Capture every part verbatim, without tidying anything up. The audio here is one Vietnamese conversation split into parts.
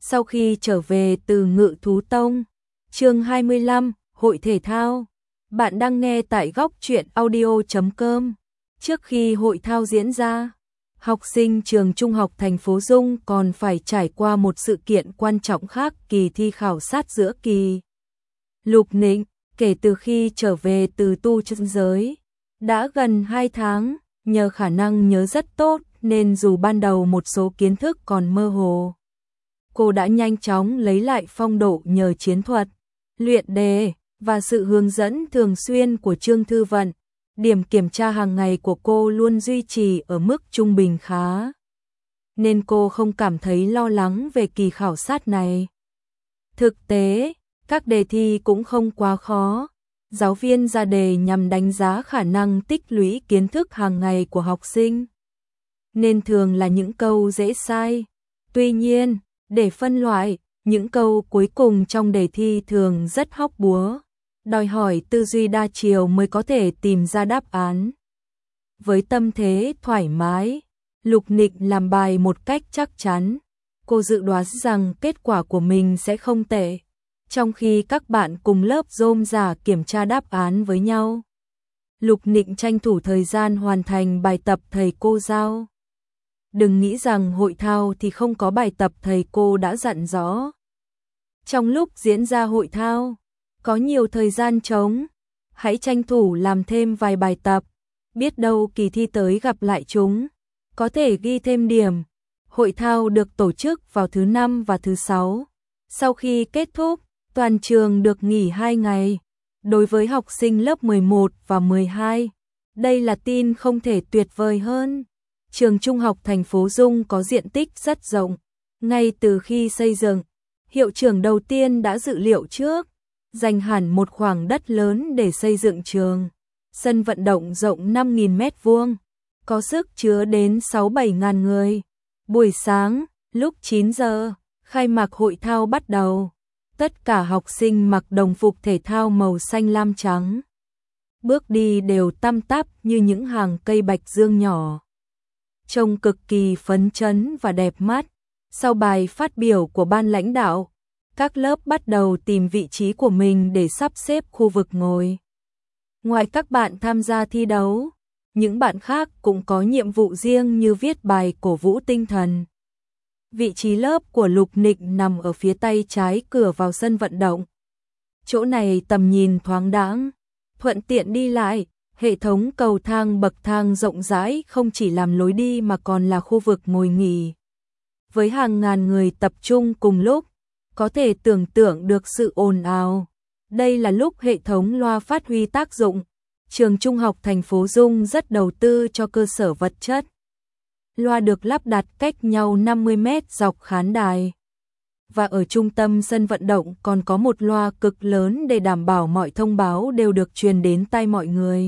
Sau khi trở về từ Ngự Thú Tông, chương hai mươi lăm, Hội Thể Thao. Bạn đang nghe tại góc truyện audio chấm com. Trước khi hội thao diễn ra, học sinh trường trung học thành phố Dung còn phải trải qua một sự kiện quan trọng khác, kỳ thi khảo sát giữa kỳ. Lục Nịnh, kể từ khi trở về từ tu chân giới, đã gần hai tháng, nhờ khả năng nhớ rất tốt nên dù ban đầu một số kiến thức còn mơ hồ, cô đã nhanh chóng lấy lại phong độ nhờ chiến thuật, luyện đề và sự hướng dẫn thường xuyên của Trương Thư Vận. Điểm kiểm tra hàng ngày của cô luôn duy trì ở mức trung bình khá, nên cô không cảm thấy lo lắng về kỳ khảo sát này. Thực tế, các đề thi cũng không quá khó. Giáo viên ra đề nhằm đánh giá khả năng tích lũy kiến thức hàng ngày của học sinh, nên thường là những câu dễ sai. Tuy nhiên, để phân loại, những câu cuối cùng trong đề thi thường rất hóc búa, đòi hỏi tư duy đa chiều mới có thể tìm ra đáp án. Với tâm thế thoải mái, Lục Nịnh làm bài một cách chắc chắn. Cô dự đoán rằng kết quả của mình sẽ không tệ, trong khi các bạn cùng lớp rôm rả kiểm tra đáp án với nhau. Lục Nịnh tranh thủ thời gian hoàn thành bài tập thầy cô giao. Đừng nghĩ rằng hội thao thì không có bài tập, thầy cô đã dặn rõ. Trong lúc diễn ra hội thao, có nhiều thời gian trống, hãy tranh thủ làm thêm vài bài tập, biết đâu kỳ thi tới gặp lại chúng, có thể ghi thêm điểm. Hội thao được tổ chức vào thứ năm và thứ sáu. Sau khi kết thúc, toàn trường được nghỉ hai ngày. Đối với học sinh lớp mười một và mười hai, đây là tin không thể tuyệt vời hơn. Trường trung học thành phố Dung có diện tích rất rộng. Ngay từ khi xây dựng, hiệu trưởng đầu tiên đã dự liệu trước, dành hẳn một khoảng đất lớn để xây dựng trường. Sân vận động rộng năm nghìn mét vuông, có sức chứa đến sáu bảy ngàn người. Buổi sáng, lúc chín giờ, khai mạc hội thao bắt đầu. Tất cả học sinh mặc đồng phục thể thao màu xanh lam trắng. Bước đi đều tăm tắp như những hàng cây bạch dương nhỏ, trông cực kỳ phấn chấn và đẹp mắt. Sau bài phát biểu của ban lãnh đạo, các lớp bắt đầu tìm vị trí của mình để sắp xếp khu vực ngồi. Ngoài các bạn tham gia thi đấu, những bạn khác cũng có nhiệm vụ riêng như viết bài cổ vũ tinh thần. Vị trí lớp của Lục Nịnh nằm ở phía tay trái cửa vào sân vận động. Chỗ này tầm nhìn thoáng đãng, thuận tiện đi lại. Hệ thống cầu thang bậc thang rộng rãi không chỉ làm lối đi mà còn là khu vực ngồi nghỉ. Với hàng ngàn người tập trung cùng lúc, có thể tưởng tượng được sự ồn ào. Đây là lúc hệ thống loa phát huy tác dụng. Trường trung học thành phố Dung rất đầu tư cho cơ sở vật chất. Loa được lắp đặt cách nhau năm mươi mét dọc khán đài. Và ở trung tâm sân vận động còn có một loa cực lớn để đảm bảo mọi thông báo đều được truyền đến tai mọi người.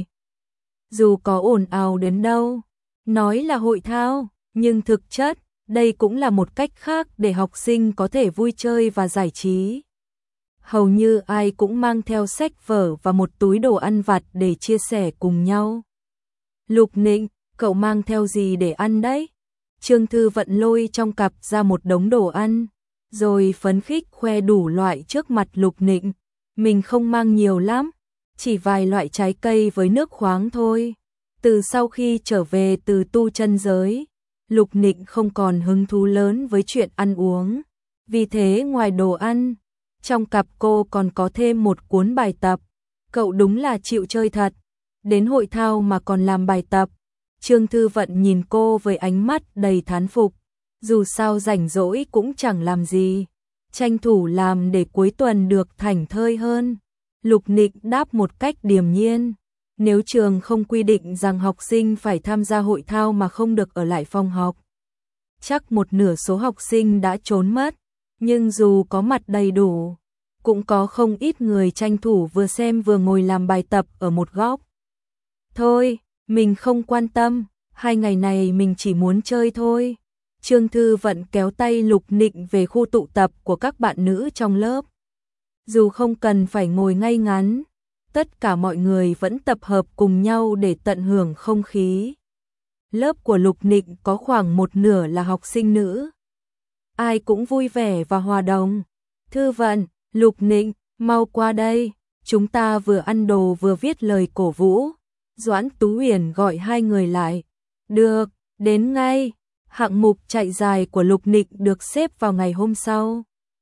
Dù có ồn ào đến đâu, nói là hội thao, nhưng thực chất, đây cũng là một cách khác để học sinh có thể vui chơi và giải trí. Hầu như ai cũng mang theo sách vở và một túi đồ ăn vặt để chia sẻ cùng nhau. Lục Nịnh, cậu mang theo gì để ăn đấy? Trương Thư Vận lôi trong cặp ra một đống đồ ăn, rồi phấn khích khoe đủ loại trước mặt Lục Nịnh. Mình không mang nhiều lắm, chỉ vài loại trái cây với nước khoáng thôi. Từ sau khi trở về từ tu chân giới, Lục Nịnh không còn hứng thú lớn với chuyện ăn uống. Vì thế ngoài đồ ăn, trong cặp cô còn có thêm một cuốn bài tập. Cậu đúng là chịu chơi thật, đến hội thao mà còn làm bài tập. Trương Thư Vận nhìn cô với ánh mắt đầy thán phục. Dù sao rảnh rỗi cũng chẳng làm gì, tranh thủ làm để cuối tuần được thảnh thơi hơn. Lục Nịnh đáp một cách điềm nhiên. Nếu trường không quy định rằng học sinh phải tham gia hội thao mà không được ở lại phòng học, chắc một nửa số học sinh đã trốn mất. Nhưng dù có mặt đầy đủ, cũng có không ít người tranh thủ vừa xem vừa ngồi làm bài tập ở một góc. Thôi, mình không quan tâm, hai ngày này mình chỉ muốn chơi thôi. Trương Thư Vận kéo tay Lục Nịnh về khu tụ tập của các bạn nữ trong lớp. Dù không cần phải ngồi ngay ngắn, tất cả mọi người vẫn tập hợp cùng nhau để tận hưởng không khí. Lớp của Lục Nịnh có khoảng một nửa là học sinh nữ. ai cũng vui vẻ và hòa đồng. Thư Vận, Lục Nịnh, mau qua đây, chúng ta vừa ăn đồ vừa viết lời cổ vũ. Doãn Tú Uyển gọi hai người lại. Được, đến ngay. Hạng mục chạy dài của Lục Nịnh được xếp vào ngày hôm sau.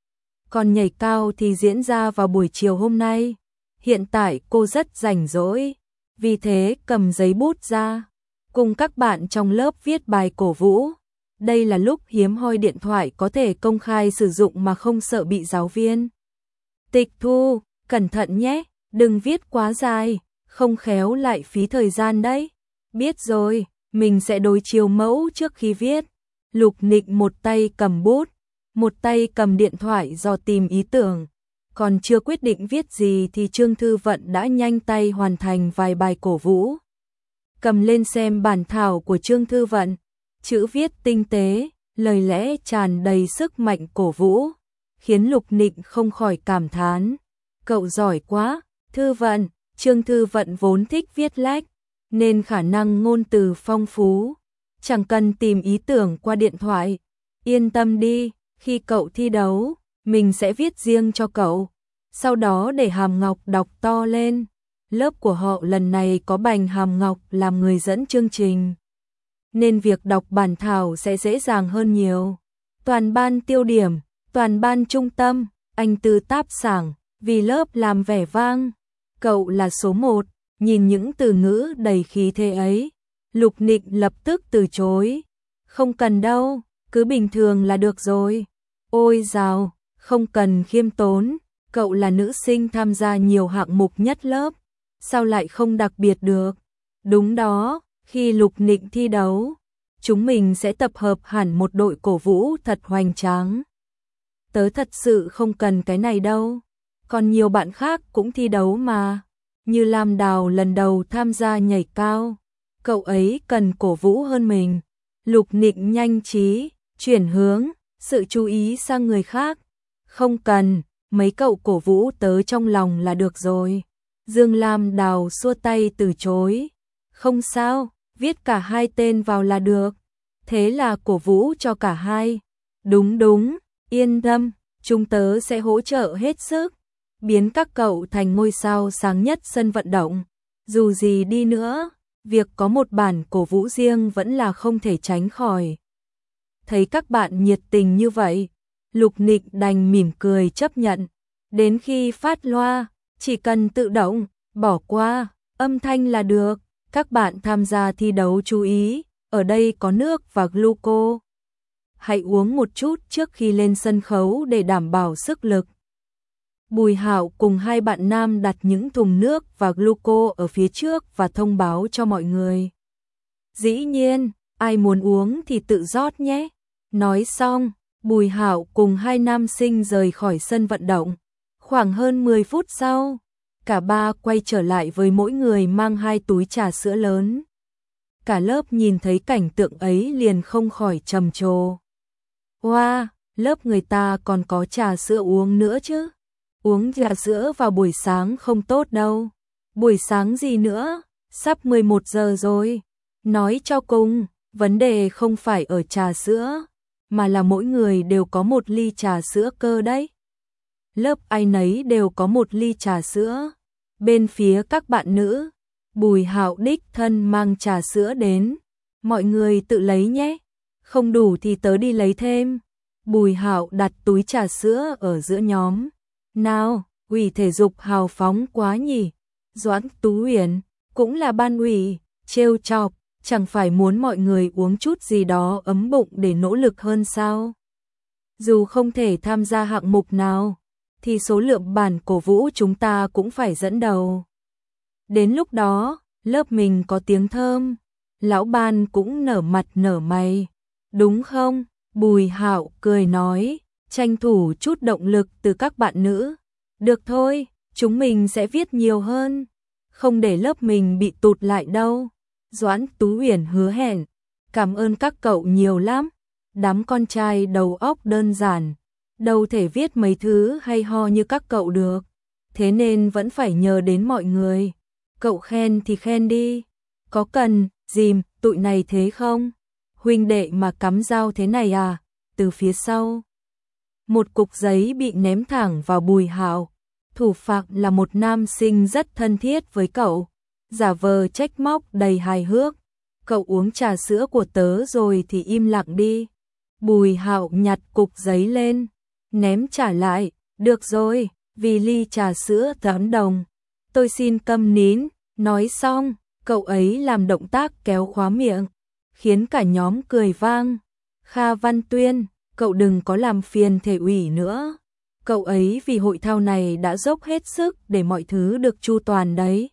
Còn nhảy cao thì diễn ra vào buổi chiều hôm nay. Hiện tại cô rất rảnh rỗi, vì thế cầm giấy bút ra, cùng các bạn trong lớp viết bài cổ vũ. Đây là lúc hiếm hoi điện thoại có thể công khai sử dụng mà không sợ bị giáo viên tịch thu. Cẩn thận nhé, đừng viết quá dài, không khéo lại phí thời gian đấy. Biết rồi, mình sẽ đối chiếu mẫu trước khi viết. Lục Nịnh một tay cầm bút, một tay cầm điện thoại dò tìm ý tưởng. Còn chưa quyết định viết gì thì Trương Thư Vận đã nhanh tay hoàn thành vài bài cổ vũ. Cầm lên xem bản thảo của Trương Thư Vận, chữ viết tinh tế, lời lẽ tràn đầy sức mạnh cổ vũ, khiến Lục Nịnh không khỏi cảm thán. Cậu giỏi quá, Thư Vận. Trương Thư Vận vốn thích viết lách, nên khả năng ngôn từ phong phú, chẳng cần tìm ý tưởng qua điện thoại. Yên tâm đi, khi cậu thi đấu, mình sẽ viết riêng cho cậu, sau đó để Hàm Ngọc đọc to lên. Lớp của họ lần này có Bành Hàm Ngọc làm người dẫn chương trình, nên việc đọc bản thảo sẽ dễ dàng hơn nhiều. Toàn ban tiêu điểm, toàn ban trung tâm, anh Tư táp sảng, vì lớp làm vẻ vang. Cậu là số một. Nhìn những từ ngữ đầy khí thế ấy, Lục Nịnh lập tức từ chối. Không cần đâu, cứ bình thường là được rồi. Ôi dào, không cần khiêm tốn, cậu là nữ sinh tham gia nhiều hạng mục nhất lớp, sao lại không đặc biệt được. Đúng đó, khi Lục Nịnh thi đấu, chúng mình sẽ tập hợp hẳn một đội cổ vũ thật hoành tráng. Tớ thật sự không cần cái này đâu, còn nhiều bạn khác cũng thi đấu mà. Như Lam Đào lần đầu tham gia nhảy cao, cậu ấy cần cổ vũ hơn mình. Lục Nịnh nhanh trí, chuyển hướng sự chú ý sang người khác. Không cần, mấy cậu cổ vũ tớ trong lòng là được rồi. Dương Lam Đào xua tay từ chối. Không sao, viết cả hai tên vào là được. Thế là cổ vũ cho cả hai. Đúng đúng, yên tâm, chúng tớ sẽ hỗ trợ hết sức, biến các cậu thành ngôi sao sáng nhất sân vận động. Dù gì đi nữa, việc có một bản cổ vũ riêng vẫn là không thể tránh khỏi. Thấy các bạn nhiệt tình như vậy, Lục Nịnh đành mỉm cười chấp nhận. Đến khi phát loa, chỉ cần tự động, bỏ qua, âm thanh là được. Các bạn tham gia thi đấu chú ý, ở đây có nước và gluco. Hãy uống một chút trước khi lên sân khấu để đảm bảo sức lực. Bùi Hạo cùng hai bạn nam đặt những thùng nước và gluco ở phía trước và thông báo cho mọi người. Dĩ nhiên, ai muốn uống thì tự rót nhé. Nói xong, Bùi Hạo cùng hai nam sinh rời khỏi sân vận động. Khoảng hơn mười phút sau, cả ba quay trở lại với mỗi người mang hai túi trà sữa lớn. Cả lớp nhìn thấy cảnh tượng ấy liền không khỏi trầm trồ. Wow, lớp người ta còn có trà sữa uống nữa chứ. Uống trà sữa vào buổi sáng không tốt đâu. Buổi sáng gì nữa, sắp mười một giờ rồi. Nói cho cùng, vấn đề không phải ở trà sữa, mà là mỗi người đều có một ly trà sữa cơ đấy. Lớp ai nấy đều có một ly trà sữa. Bên phía các bạn nữ, Bùi Hạo đích thân mang trà sữa đến. Mọi người tự lấy nhé, không đủ thì tớ đi lấy thêm. Bùi Hạo đặt túi trà sữa ở giữa nhóm. Nào, ủy thể dục hào phóng quá nhỉ. Doãn Tú Uyển cũng là ban ủy, trêu chọc, chẳng phải muốn mọi người uống chút gì đó ấm bụng để nỗ lực hơn sao? Dù không thể tham gia hạng mục nào, thì số lượng bản cổ vũ chúng ta cũng phải dẫn đầu. Đến lúc đó, lớp mình có tiếng thơm, lão ban cũng nở mặt nở mày. Đúng không? Bùi Hạo cười nói, tranh thủ chút động lực từ các bạn nữ. Được thôi, chúng mình sẽ viết nhiều hơn, không để lớp mình bị tụt lại đâu. Doãn Tú Uyển hứa hẹn, cảm ơn các cậu nhiều lắm. Đám con trai đầu óc đơn giản, đâu thể viết mấy thứ hay ho như các cậu được, thế nên vẫn phải nhờ đến mọi người. Cậu khen thì khen đi, có cần dìm tụi này thế không? Huynh đệ mà cắm dao thế này à? từ phía sau. Một cục giấy bị ném thẳng vào Bùi Hạo. Thủ phạm là một nam sinh rất thân thiết với cậu, giả vờ trách móc đầy hài hước. Cậu uống trà sữa của tớ rồi thì im lặng đi. Bùi Hạo nhặt cục giấy lên, ném trả lại. Được rồi, vì ly trà sữa tám đồng. Tôi xin câm nín. Nói xong, cậu ấy làm động tác kéo khóa miệng, khiến cả nhóm cười vang. Kha Văn Tuyên, cậu đừng có làm phiền thể ủy nữa. Cậu ấy vì hội thao này đã dốc hết sức để mọi thứ được chu toàn đấy.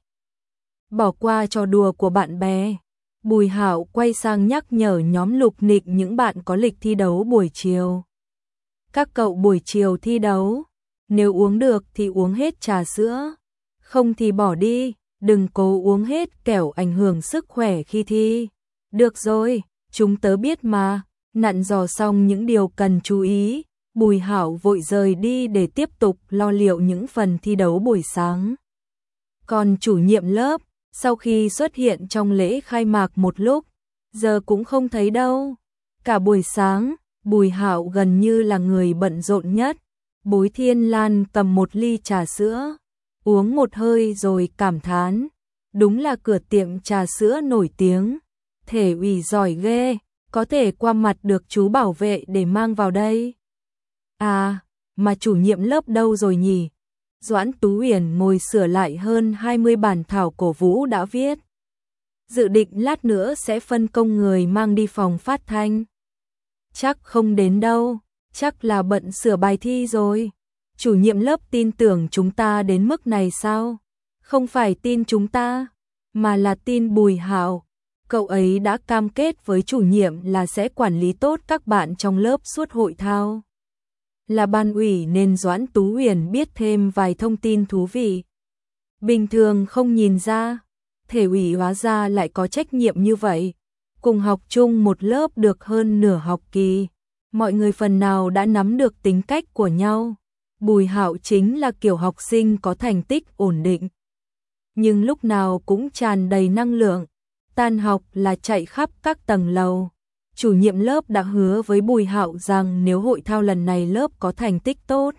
Bỏ qua trò đùa của bạn bè. Bùi Hạo quay sang nhắc nhở nhóm Lục Nịch những bạn có lịch thi đấu buổi chiều. Các cậu buổi chiều thi đấu, nếu uống được thì uống hết trà sữa, không thì bỏ đi, đừng cố uống hết kẻo ảnh hưởng sức khỏe khi thi. Được rồi, chúng tớ biết mà. Nặn dò xong những điều cần chú ý, Bùi Hạo vội rời đi để tiếp tục lo liệu những phần thi đấu buổi sáng. Còn chủ nhiệm lớp, sau khi xuất hiện trong lễ khai mạc một lúc, giờ cũng không thấy đâu. Cả buổi sáng, Bùi Hạo gần như là người bận rộn nhất. Bối Thiên Lan cầm một ly trà sữa, uống một hơi rồi cảm thán. Đúng là cửa tiệm trà sữa nổi tiếng. Thể ủy giỏi ghê, có thể qua mặt được chú bảo vệ để mang vào đây. À, mà chủ nhiệm lớp đâu rồi nhỉ? Doãn Tú Huyền ngồi sửa lại hơn hai mươi bản thảo cổ vũ đã viết. Dự định lát nữa sẽ phân công người mang đi phòng phát thanh. Chắc không đến đâu, chắc là bận sửa bài thi rồi. Chủ nhiệm lớp tin tưởng chúng ta đến mức này sao? Không phải tin chúng ta, mà là tin Bùi Hạo. Cậu ấy đã cam kết với chủ nhiệm là sẽ quản lý tốt các bạn trong lớp suốt hội thao. Là ban ủy nên Doãn Tú Huyền biết thêm vài thông tin thú vị. Bình thường không nhìn ra, thể ủy hóa ra lại có trách nhiệm như vậy. Cùng học chung một lớp được hơn nửa học kỳ, mọi người phần nào đã nắm được tính cách của nhau. Bùi Hạo chính là kiểu học sinh có thành tích ổn định, nhưng lúc nào cũng tràn đầy năng lượng. Tan học là chạy khắp các tầng lầu. Chủ nhiệm lớp đã hứa với Bùi Hạo rằng nếu hội thao lần này lớp có thành tích tốt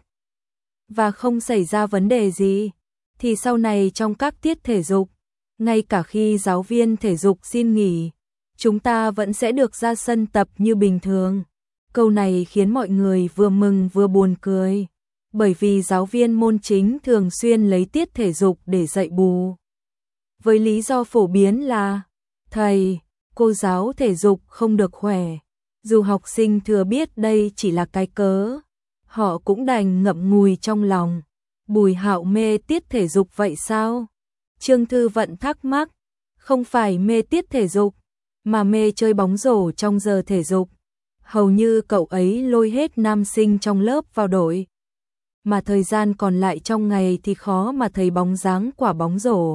và không xảy ra vấn đề gì, thì sau này trong các tiết thể dục, ngay cả khi giáo viên thể dục xin nghỉ, chúng ta vẫn sẽ được ra sân tập như bình thường. Câu này khiến mọi người vừa mừng vừa buồn cười, bởi vì giáo viên môn chính thường xuyên lấy tiết thể dục để dạy bù. Với lý do phổ biến là thầy, cô giáo thể dục không được khỏe. Dù học sinh thừa biết đây chỉ là cái cớ, họ cũng đành ngậm ngùi trong lòng. Bùi Hạo mê tiết thể dục vậy sao? Trương Thư Vận thắc mắc. Không phải mê tiết thể dục, mà mê chơi bóng rổ trong giờ thể dục. Hầu như cậu ấy lôi hết nam sinh trong lớp vào đội, mà thời gian còn lại trong ngày thì khó mà thấy bóng dáng quả bóng rổ.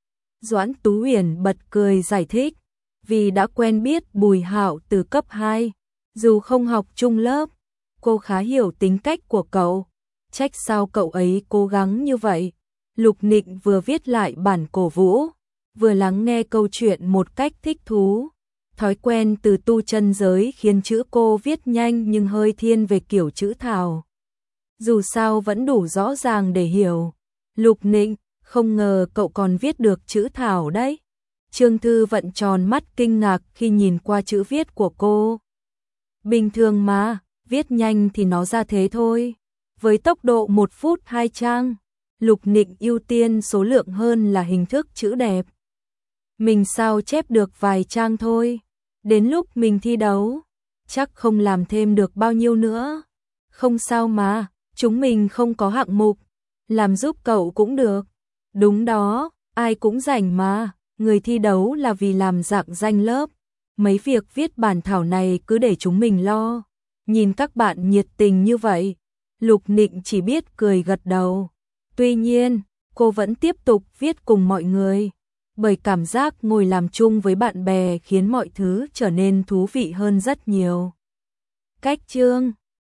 Doãn Tú Huyền bật cười giải thích, vì đã quen biết Bùi Hạo từ cấp hai, dù không học chung lớp, cô khá hiểu tính cách của cậu. Trách sao cậu ấy cố gắng như vậy. Lục Nịnh vừa viết lại bản cổ vũ, vừa lắng nghe câu chuyện một cách thích thú. Thói quen từ tu chân giới khiến chữ cô viết nhanh nhưng hơi thiên về kiểu chữ thảo. Dù sao vẫn đủ rõ ràng để hiểu. Lục Nịnh, không ngờ cậu còn viết được chữ thảo đấy. Trương Thư Vận tròn mắt kinh ngạc khi nhìn qua chữ viết của cô. Bình thường mà, viết nhanh thì nó ra thế thôi. Với tốc độ một phút hai trang, Lục Nịnh ưu tiên số lượng hơn là hình thức chữ đẹp. Mình sao chép được vài trang thôi. Đến lúc mình thi đấu, chắc không làm thêm được bao nhiêu nữa. Không sao mà, chúng mình không có hạng mục, làm giúp cậu cũng được. Đúng đó, ai cũng rảnh mà, người thi đấu là vì làm rạng danh lớp. Mấy việc viết bản thảo này cứ để chúng mình lo. Nhìn các bạn nhiệt tình như vậy, Lục Nịnh chỉ biết cười gật đầu. Tuy nhiên, cô vẫn tiếp tục viết cùng mọi người, bởi cảm giác ngồi làm chung với bạn bè khiến mọi thứ trở nên thú vị hơn rất nhiều. Cách chương